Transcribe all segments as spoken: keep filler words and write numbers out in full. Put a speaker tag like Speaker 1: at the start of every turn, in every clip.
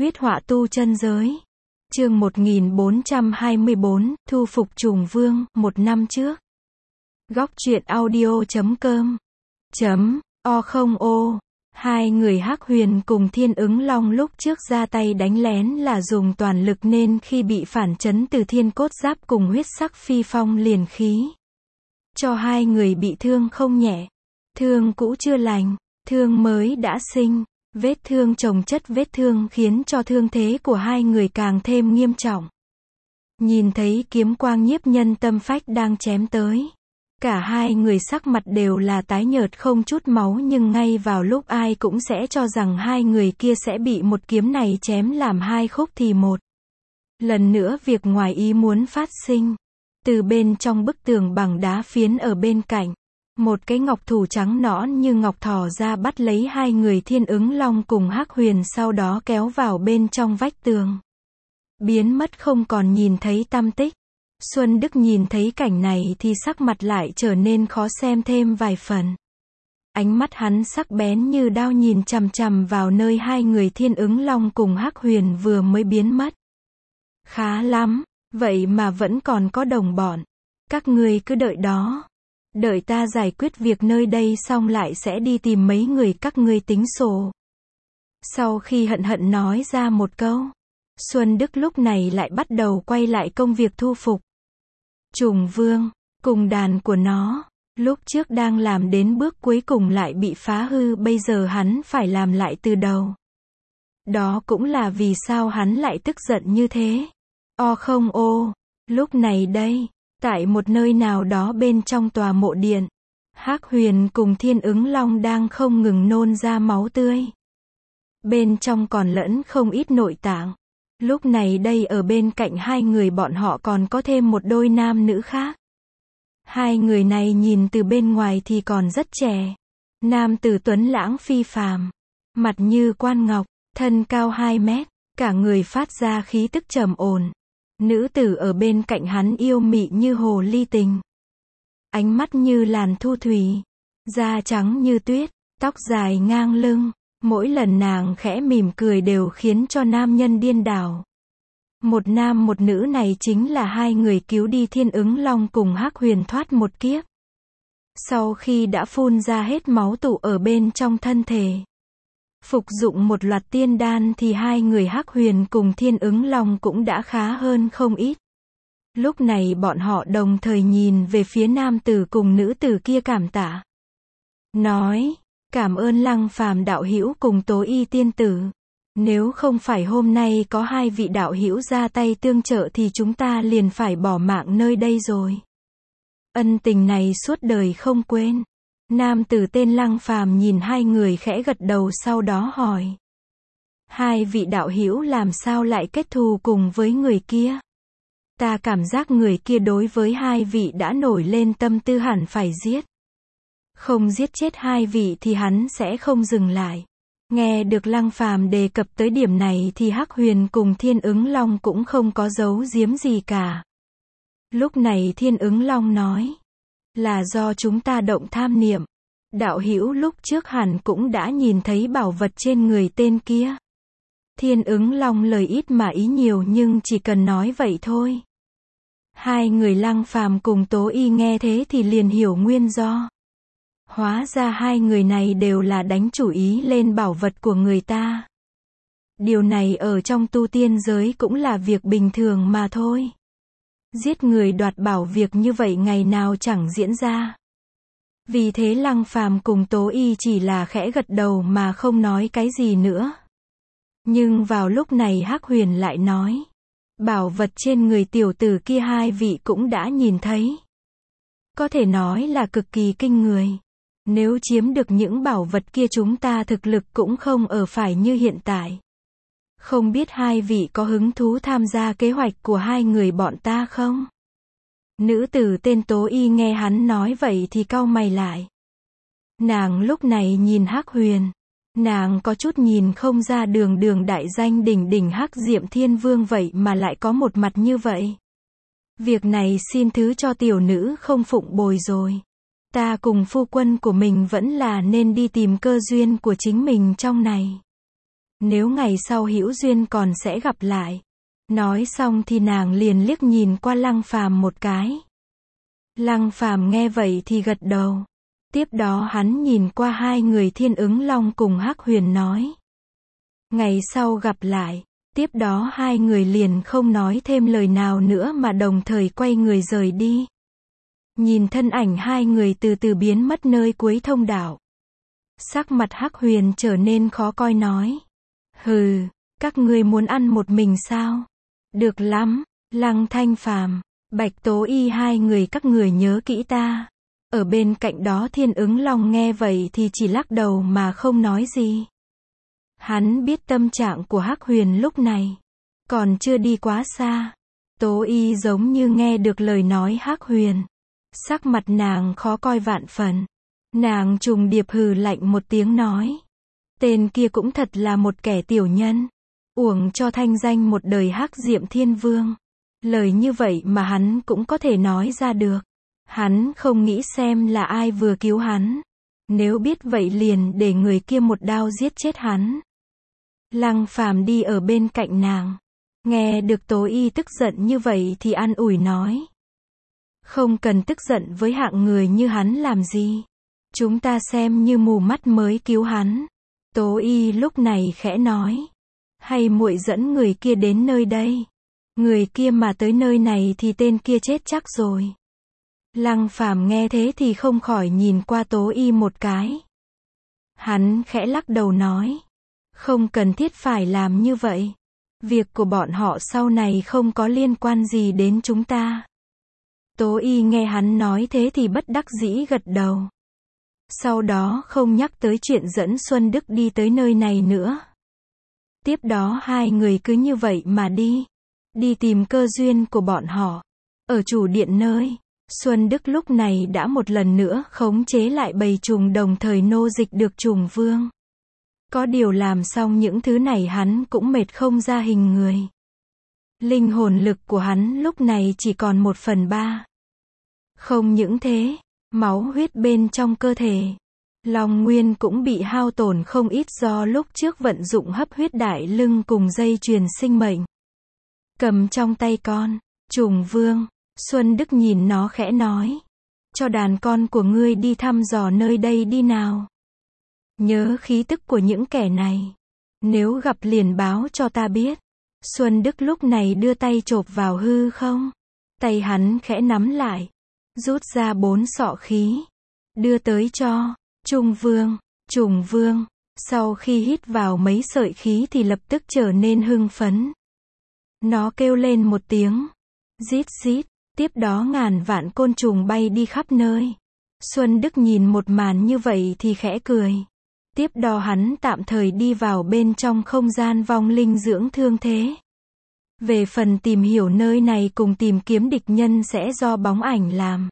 Speaker 1: Huyết họa tu chân giới. Chương một nghìn bốn trăm hai mươi bốn, thu phục Trùng Vương, một năm trước. Góc truyện audio chấm com. Chấm, o không ô. Hai người Hắc Huyền cùng Thiên Ứng Long lúc trước ra tay đánh lén là dùng toàn lực nên khi bị phản chấn từ thiên cốt giáp cùng huyết sắc phi phong liền khí. Cho hai người bị thương không nhẹ. Thương cũ chưa lành, thương mới đã sinh. Vết thương chồng chất vết thương khiến cho thương thế của hai người càng thêm nghiêm trọng. Nhìn thấy kiếm quang nhiếp nhân tâm phách đang chém tới. Cả hai người sắc mặt đều là tái nhợt không chút máu, nhưng ngay vào lúc ai cũng sẽ cho rằng hai người kia sẽ bị một kiếm này chém làm hai khúc thì một. Lần nữa việc ngoài ý muốn phát sinh. Từ bên trong bức tường bằng đá phiến ở bên cạnh. Một cái ngọc thủ trắng nõn như ngọc thò ra bắt lấy hai người Thiên Ứng Long cùng Hắc Huyền, sau đó kéo vào bên trong vách tường. Biến mất không còn nhìn thấy tăm tích. Xuân Đức nhìn thấy cảnh này thì sắc mặt lại trở nên khó xem thêm vài phần. Ánh mắt hắn sắc bén như đao nhìn chằm chằm vào nơi hai người Thiên Ứng Long cùng Hắc Huyền vừa mới biến mất. Khá lắm, vậy mà vẫn còn có đồng bọn. Các ngươi cứ đợi đó. Đợi ta giải quyết việc nơi đây xong lại sẽ đi tìm mấy người các ngươi tính sổ. Sau khi hận hận nói ra một câu, Xuân Đức lúc này lại bắt đầu quay lại công việc thu phục Trùng Vương, cùng đàn của nó. Lúc trước đang làm đến bước cuối cùng lại bị phá hư, bây giờ hắn phải làm lại từ đầu. Đó cũng là vì sao hắn lại tức giận như thế. O không ô, lúc này đây. Tại một nơi nào đó bên trong tòa mộ điện, Hắc Huyền cùng Thiên Ứng Long đang không ngừng nôn ra máu tươi. Bên trong còn lẫn không ít nội tạng. Lúc này đây ở bên cạnh hai người bọn họ còn có thêm một đôi nam nữ khác. Hai người này nhìn từ bên ngoài thì còn rất trẻ. Nam tử tuấn lãng phi phàm, mặt như quan ngọc, thân cao hai mét, cả người phát ra khí tức trầm ổn. Nữ tử ở bên cạnh hắn yêu mị như hồ ly tình. Ánh mắt như làn thu thủy. Da trắng như tuyết, tóc dài ngang lưng. Mỗi lần nàng khẽ mỉm cười đều khiến cho nam nhân điên đảo. Một nam một nữ này chính là hai người cứu đi Thiên Ứng Long cùng Hắc Huyền thoát một kiếp. Sau khi đã phun ra hết máu tụ ở bên trong thân thể, phục dụng một loạt tiên đan thì hai người Hắc Huyền cùng Thiên Ứng Long cũng đã khá hơn không ít. Lúc này bọn họ đồng thời nhìn về phía nam tử cùng nữ tử kia cảm tạ. Nói, cảm ơn Lăng Phàm đạo hữu cùng Tố Y tiên tử. Nếu không phải hôm nay có hai vị đạo hữu ra tay tương trợ thì chúng ta liền phải bỏ mạng nơi đây rồi. Ân tình này suốt đời không quên. Nam tử tên Lăng Phàm nhìn hai người khẽ gật đầu, sau đó hỏi. Hai vị đạo hữu làm sao lại kết thù cùng với người kia? Ta cảm giác người kia đối với hai vị đã nổi lên tâm tư hẳn phải giết. Không giết chết hai vị thì hắn sẽ không dừng lại. Nghe được Lăng Phàm đề cập tới điểm này thì Hắc Huyền cùng Thiên Ứng Long cũng không có giấu giếm gì cả. Lúc này Thiên Ứng Long nói. Là do chúng ta động tham niệm. Đạo hữu lúc trước hẳn cũng đã nhìn thấy bảo vật trên người tên kia. Thiên Ứng Long lời ít mà ý nhiều, nhưng chỉ cần nói vậy thôi. Hai người Lăng Phàm cùng Tố Y nghe thế thì liền hiểu nguyên do. Hóa ra hai người này đều là đánh chủ ý lên bảo vật của người ta. Điều này ở trong tu tiên giới cũng là việc bình thường mà thôi. Giết người đoạt bảo việc như vậy ngày nào chẳng diễn ra. Vì thế Lăng Phàm cùng Tố Y chỉ là khẽ gật đầu mà không nói cái gì nữa. Nhưng vào lúc này Hắc Huyền lại nói. Bảo vật trên người tiểu tử kia hai vị cũng đã nhìn thấy. Có thể nói là cực kỳ kinh người. Nếu chiếm được những bảo vật kia chúng ta thực lực cũng không ở phải như hiện tại. Không biết hai vị có hứng thú tham gia kế hoạch của hai người bọn ta không? Nữ tử tên Tố Y nghe hắn nói vậy thì cau mày lại. Nàng lúc này nhìn Hắc Huyền. Nàng có chút nhìn không ra, đường đường đại danh đỉnh đỉnh Hắc Diệm Thiên Vương vậy mà lại có một mặt như vậy. Việc này xin thứ cho tiểu nữ không phụng bồi rồi. Ta cùng phu quân của mình vẫn là nên đi tìm cơ duyên của chính mình trong này. Nếu ngày sau hữu duyên còn sẽ gặp lại. Nói xong thì nàng liền liếc nhìn qua Lăng Phàm một cái. Lăng Phàm nghe vậy thì gật đầu. Tiếp đó hắn nhìn qua hai người Thiên Ứng Long cùng Hắc Huyền nói. Ngày sau gặp lại. Tiếp đó hai người liền không nói thêm lời nào nữa mà đồng thời quay người rời đi. Nhìn thân ảnh hai người từ từ biến mất nơi cuối thông đạo. Sắc mặt Hắc Huyền trở nên khó coi nói. Hừ, các ngươi muốn ăn một mình sao? Được lắm, Lăng Thanh Phàm, Bạch Tố Y hai người các người nhớ kỹ ta. Ở bên cạnh đó Thiên Ứng Long nghe vậy thì chỉ lắc đầu mà không nói gì. Hắn biết tâm trạng của Hắc Huyền lúc này. Còn chưa đi quá xa. Tố Y giống như nghe được lời nói Hắc Huyền. Sắc mặt nàng khó coi vạn phần. Nàng trùng điệp hừ lạnh một tiếng nói. Tên kia cũng thật là một kẻ tiểu nhân. Uổng cho thanh danh một đời Hắc Diệm Thiên Vương. Lời như vậy mà hắn cũng có thể nói ra được. Hắn không nghĩ xem là ai vừa cứu hắn. Nếu biết vậy liền để người kia một đao giết chết hắn. Lăng Phàm đi ở bên cạnh nàng. Nghe được Tố Y tức giận như vậy thì an ủi nói. Không cần tức giận với hạng người như hắn làm gì. Chúng ta xem như mù mắt mới cứu hắn. Tố Y lúc này khẽ nói. Hay muội dẫn người kia đến nơi đây. Người kia mà tới nơi này thì tên kia chết chắc rồi. Lăng Phàm nghe thế thì không khỏi nhìn qua Tố Y một cái. Hắn khẽ lắc đầu nói. Không cần thiết phải làm như vậy. Việc của bọn họ sau này không có liên quan gì đến chúng ta. Tố Y nghe hắn nói thế thì bất đắc dĩ gật đầu. Sau đó không nhắc tới chuyện dẫn Xuân Đức đi tới nơi này nữa. Tiếp đó hai người cứ như vậy mà đi. Đi tìm cơ duyên của bọn họ. Ở chủ điện nơi, Xuân Đức lúc này đã một lần nữa khống chế lại bầy trùng đồng thời nô dịch được trùng vương. Có điều làm xong những thứ này hắn cũng mệt không ra hình người. Linh hồn lực của hắn lúc này chỉ còn một phần ba. Không những thế, máu huyết bên trong cơ thể. Long Nguyên cũng bị hao tổn không ít do lúc trước vận dụng hấp huyết đại lưng cùng dây chuyền sinh mệnh. Cầm trong tay con, trùng vương, Xuân Đức nhìn nó khẽ nói. Cho đàn con của ngươi đi thăm dò nơi đây đi nào. Nhớ khí tức của những kẻ này. Nếu gặp liền báo cho ta biết. Xuân Đức lúc này đưa tay chộp vào hư không. Tay hắn khẽ nắm lại. Rút ra bốn sọ khí. Đưa tới cho Trung Vương, Trùng Vương. Sau khi hít vào mấy sợi khí thì lập tức trở nên hưng phấn. Nó kêu lên một tiếng. Rít rít. Tiếp đó ngàn vạn côn trùng bay đi khắp nơi. Xuân Đức nhìn một màn như vậy thì khẽ cười. Tiếp đó hắn tạm thời đi vào bên trong không gian vong linh dưỡng thương thế. Về phần tìm hiểu nơi này cùng tìm kiếm địch nhân sẽ do bóng ảnh làm.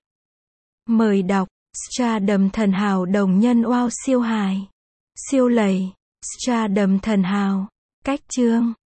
Speaker 1: Mời đọc. Stardom thần hào đồng nhân wow siêu hài. Siêu lầy. Stardom thần hào. Cách chương.